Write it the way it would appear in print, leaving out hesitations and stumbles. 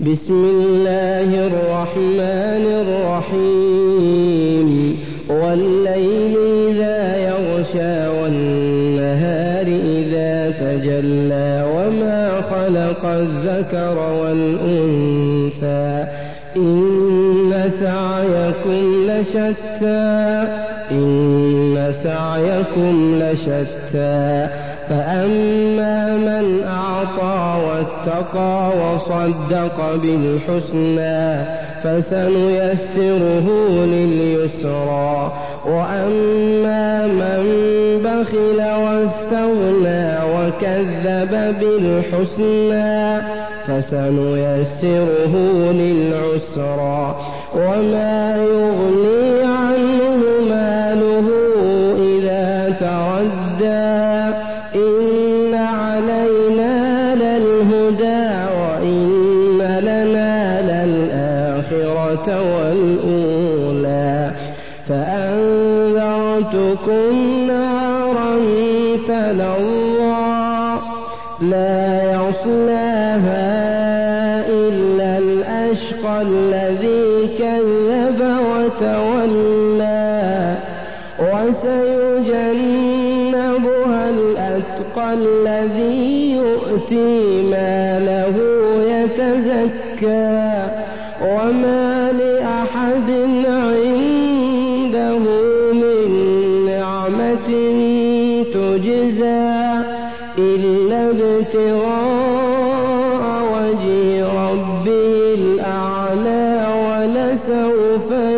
بسم الله الرحمن الرحيم والليل إذا يغشى والنهار إذا تجلى وما خلق الذكر والأنثى إن سعيكم لشتى فأما من أعطى واتقى وصدق بالحسنى فسنيسره لليسرى وأما من بخل واستغنى وكذب بالحسنى فسنيسره للعسرى وما يغني عنه ماله إذا تردى إن علينا للهدى وإن لنا للآخرة والأولى فأنذرتكم نارا تلظى لا يصلاها إلا الأشقى الذي كذب وتولى وسيجنبها الأتقى الذي يؤتي ماله يتزكى وما لأحد عنده من نعمة تجزى إلا ابتغاء وجه ربه الأعلى ولسوف